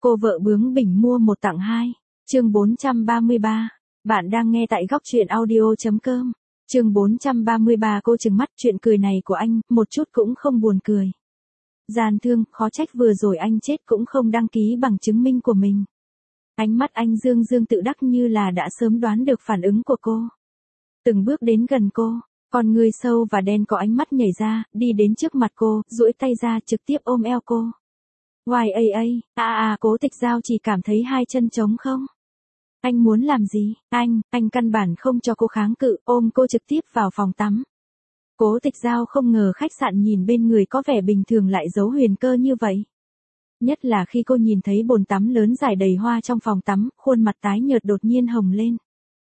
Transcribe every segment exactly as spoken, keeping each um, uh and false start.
Cô vợ bướng bỉnh mua một tặng hai. Chương bốn trăm ba mươi ba. Bạn đang nghe tại góc truyện audio chấm com. Chương bốn trăm ba mươi ba. Cô trừng mắt, chuyện cười này của anh, một chút cũng không buồn cười. Gian thương, khó trách vừa rồi anh chết cũng không đăng ký bằng chứng minh của mình. Ánh mắt anh dương dương tự đắc như là đã sớm đoán được phản ứng của cô. Từng bước đến gần cô, con người sâu và đen có ánh mắt nhảy ra, đi đến trước mặt cô, duỗi tay ra trực tiếp ôm eo cô. Hoài ây ây, à à Cố Tịch Giao chỉ cảm thấy hai chân trống không. Anh muốn làm gì? Anh, anh căn bản không cho cô kháng cự, ôm cô trực tiếp vào phòng tắm. Cố Tịch Giao không ngờ khách sạn nhìn bên người có vẻ bình thường lại giấu huyền cơ như vậy. Nhất là khi cô nhìn thấy bồn tắm lớn rải đầy hoa trong phòng tắm, khuôn mặt tái nhợt đột nhiên hồng lên.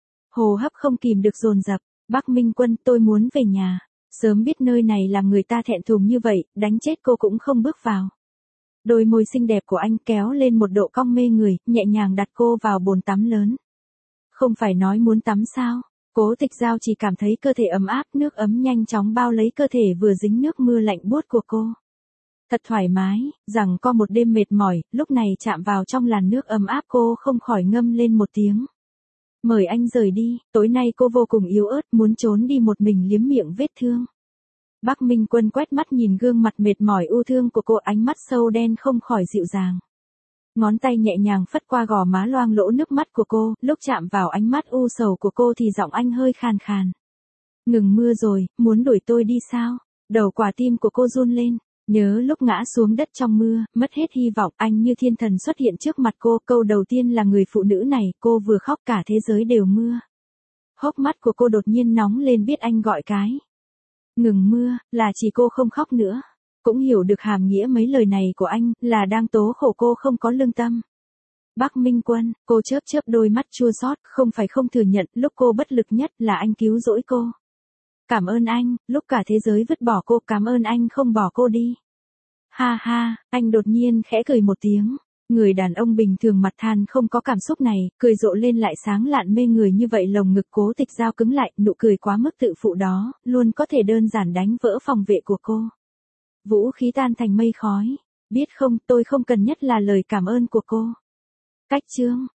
Hô hấp không kìm được dồn dập. Bắc Minh Quân, tôi muốn về nhà. Sớm biết nơi này làm người ta thẹn thùng như vậy, đánh chết cô cũng không bước vào. Đôi môi xinh đẹp của anh kéo lên một độ cong mê người, nhẹ nhàng đặt cô vào bồn tắm lớn. Không phải nói muốn tắm sao? Cố Tịch Giao chỉ cảm thấy cơ thể ấm áp, nước ấm nhanh chóng bao lấy cơ thể vừa dính nước mưa lạnh buốt của cô. Thật thoải mái, rằng có một đêm mệt mỏi, lúc này chạm vào trong làn nước ấm áp cô không khỏi ngâm lên một tiếng. Mời anh rời đi, tối nay cô vô cùng yếu ớt, muốn trốn đi một mình liếm miệng vết thương. Bắc Minh Quân quét mắt nhìn gương mặt mệt mỏi u thương của cô, ánh mắt sâu đen không khỏi dịu dàng. Ngón tay nhẹ nhàng phất qua gò má loang lỗ nước mắt của cô, lúc chạm vào ánh mắt u sầu của cô thì giọng anh hơi khàn khàn. Ngừng mưa rồi, muốn đuổi tôi đi sao? Đầu quả tim của cô run lên. Nhớ lúc ngã xuống đất trong mưa, mất hết hy vọng, anh như thiên thần xuất hiện trước mặt cô, câu đầu tiên là người phụ nữ này, cô vừa khóc cả thế giới đều mưa. Hốc mắt của cô đột nhiên nóng lên biết anh gọi cái. Ngừng mưa, là chỉ cô không khóc nữa. Cũng hiểu được hàm nghĩa mấy lời này của anh, là đang tố khổ cô không có lương tâm. Bắc Minh Quân, cô chớp chớp đôi mắt chua xót, không phải không thừa nhận, lúc cô bất lực nhất là anh cứu rỗi cô. Cảm ơn anh, lúc cả thế giới vứt bỏ cô, cảm ơn anh không bỏ cô đi. Ha ha, anh đột nhiên khẽ cười một tiếng. Người đàn ông bình thường mặt than không có cảm xúc này, cười rộ lên lại sáng lạn mê người như vậy. Lồng ngực Cố Tịch Giao cứng lại, nụ cười quá mức tự phụ đó, luôn có thể đơn giản đánh vỡ phòng vệ của cô. Vũ khí tan thành mây khói. Biết không, tôi không cần nhất là lời cảm ơn của cô. Cách chương,